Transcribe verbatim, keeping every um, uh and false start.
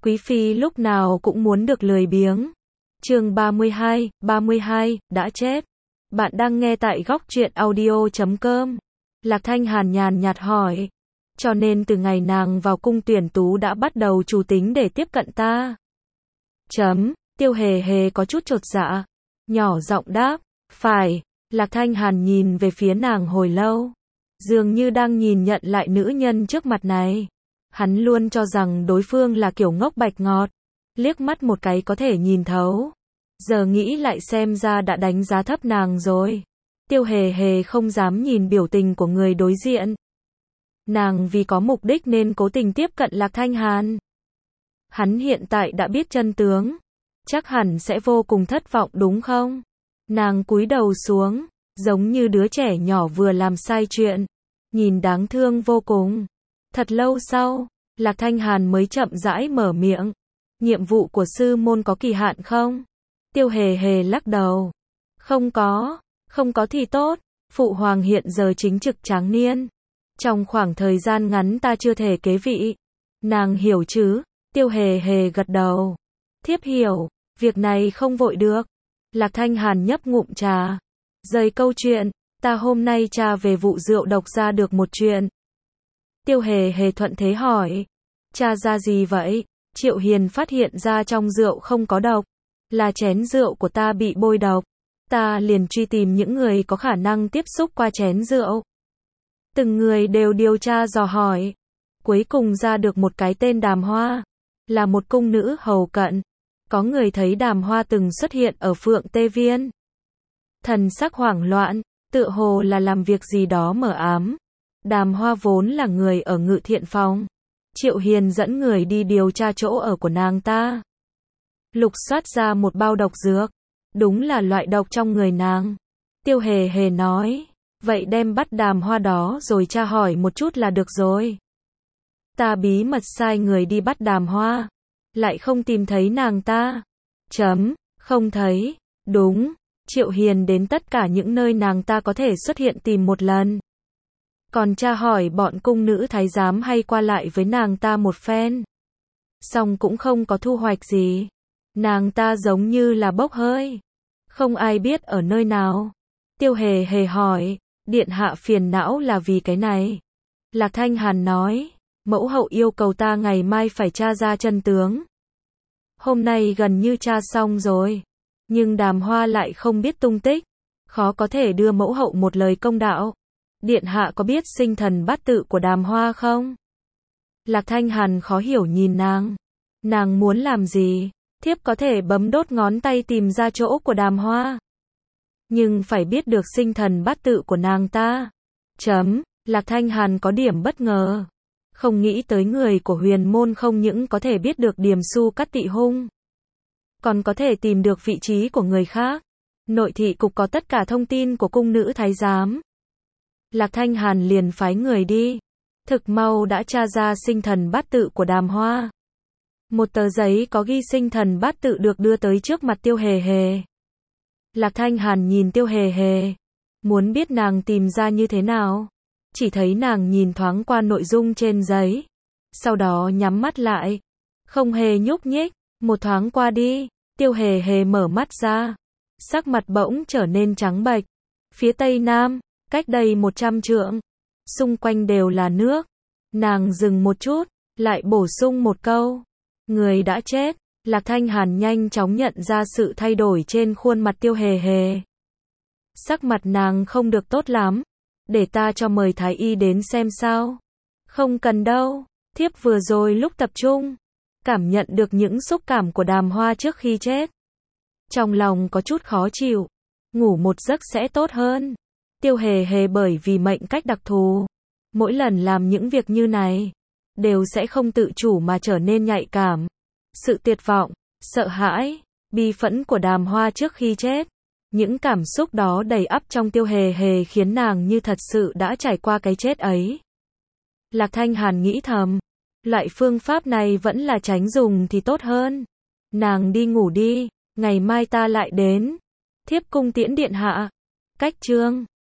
Quý phi lúc nào cũng muốn được lười biếng. Chương ba mươi hai, ba mươi hai, đã chết. Bạn đang nghe tại góc truyện audio chấm com. Lạc Thanh Hàn nhàn nhạt hỏi. Cho nên từ ngày nàng vào cung tuyển tú đã bắt đầu chủ tính để tiếp cận ta. Chấm, Tiêu Hề Hề có chút chột dạ. Nhỏ giọng đáp, phải. Lạc Thanh Hàn nhìn về phía nàng hồi lâu. Dường như đang nhìn nhận lại nữ nhân trước mặt này. Hắn luôn cho rằng đối phương là kiểu ngốc bạch ngọt. Liếc mắt một cái có thể nhìn thấu. Giờ nghĩ lại xem ra đã đánh giá thấp nàng rồi. Tiêu Hề Hề không dám nhìn biểu tình của người đối diện. Nàng vì có mục đích nên cố tình tiếp cận Lạc Thanh Hàn. Hắn hiện tại đã biết chân tướng. Chắc hẳn sẽ vô cùng thất vọng đúng không? Nàng cúi đầu xuống, giống như đứa trẻ nhỏ vừa làm sai chuyện. Nhìn đáng thương vô cùng. Thật lâu sau, Lạc Thanh Hàn mới chậm rãi mở miệng. Nhiệm vụ của sư môn có kỳ hạn không? Tiêu Hề Hề lắc đầu. Không có, không có thì tốt. Phụ hoàng hiện giờ chính trực tráng niên. Trong khoảng thời gian ngắn ta chưa thể kế vị. Nàng hiểu chứ? Tiêu Hề Hề gật đầu. Thiếp hiểu, việc này không vội được. Lạc Thanh Hàn nhấp ngụm trà. Rời câu chuyện, ta hôm nay tra về vụ rượu độc ra được một chuyện. Tiêu Hề Hề thuận thế hỏi. Tra ra gì vậy? Triệu Hiền phát hiện ra trong rượu không có độc. Là chén rượu của ta bị bôi độc. Ta liền truy tìm những người có khả năng tiếp xúc qua chén rượu. Từng người đều điều tra dò hỏi. Cuối cùng ra được một cái tên Đàm Hoa. Là một cung nữ hầu cận. Có người thấy Đàm Hoa từng xuất hiện ở Phượng Tê Viên. Thần sắc hoảng loạn, tựa hồ là làm việc gì đó mờ ám. Đàm Hoa vốn là người ở Ngự Thiện Phòng. Triệu Hiền dẫn người đi điều tra chỗ ở của nàng ta. Lục soát ra một bao độc dược. Đúng là loại độc trong người nàng. Tiêu Hề Hề nói. Vậy đem bắt Đàm Hoa đó rồi tra hỏi một chút là được rồi. Ta bí mật sai người đi bắt Đàm Hoa. Lại không tìm thấy nàng ta. Chấm, không thấy. Đúng. Triệu Hiền đến tất cả những nơi nàng ta có thể xuất hiện tìm một lần. Còn tra hỏi bọn cung nữ thái giám hay qua lại với nàng ta một phen. Xong cũng không có thu hoạch gì. Nàng ta giống như là bốc hơi. Không ai biết ở nơi nào. Tiêu Hề Hề hỏi. Điện hạ phiền não là vì cái này. Lạc Thanh Hàn nói. Mẫu hậu yêu cầu ta ngày mai phải tra ra chân tướng. Hôm nay gần như tra xong rồi. Nhưng Đàm Hoa lại không biết tung tích. Khó có thể đưa mẫu hậu một lời công đạo. Điện hạ có biết sinh thần bát tự của Đàm Hoa không? Lạc Thanh Hàn khó hiểu nhìn nàng. Nàng muốn làm gì? Thiếp có thể bấm đốt ngón tay tìm ra chỗ của Đàm Hoa. Nhưng phải biết được sinh thần bát tự của nàng ta. Chấm, Lạc Thanh Hàn có điểm bất ngờ. Không nghĩ tới người của huyền môn không những có thể biết được điểm su cắt tị hung. Còn có thể tìm được vị trí của người khác. Nội thị cục có tất cả thông tin của cung nữ thái giám. Lạc Thanh Hàn liền phái người đi. Thực mau đã tra ra sinh thần bát tự của Đàm Hoa. Một tờ giấy có ghi sinh thần bát tự được đưa tới trước mặt Tiêu Hề Hề. Lạc Thanh Hàn nhìn Tiêu Hề Hề. Muốn biết nàng tìm ra như thế nào. Chỉ thấy nàng nhìn thoáng qua nội dung trên giấy. Sau đó nhắm mắt lại. Không hề nhúc nhích. Một thoáng qua đi. Tiêu Hề Hề mở mắt ra. Sắc mặt bỗng trở nên trắng bệch. Phía tây nam. Cách đây một trăm trượng. Xung quanh đều là nước. Nàng dừng một chút. Lại bổ sung một câu. Người đã chết. Lạc Thanh Hàn nhanh chóng nhận ra sự thay đổi trên khuôn mặt Tiêu Hề Hề. Sắc mặt nàng không được tốt lắm. Để ta cho mời thái y đến xem sao. Không cần đâu. Thiếp vừa rồi lúc tập trung. Cảm nhận được những xúc cảm của Đàm Hoa trước khi chết. Trong lòng có chút khó chịu. Ngủ một giấc sẽ tốt hơn. Tiêu Hề Hề bởi vì mệnh cách đặc thù. Mỗi lần làm những việc như này. Đều sẽ không tự chủ mà trở nên nhạy cảm. Sự tuyệt vọng, sợ hãi, bi phẫn của Đàm Hoa trước khi chết. Những cảm xúc đó đầy ắp trong Tiêu Hề Hề khiến nàng như thật sự đã trải qua cái chết ấy. Lạc Thanh Hàn nghĩ thầm. Loại phương pháp này vẫn là tránh dùng thì tốt hơn. Nàng đi ngủ đi. Ngày mai ta lại đến. Thiếp cung tiễn điện hạ. Cách chương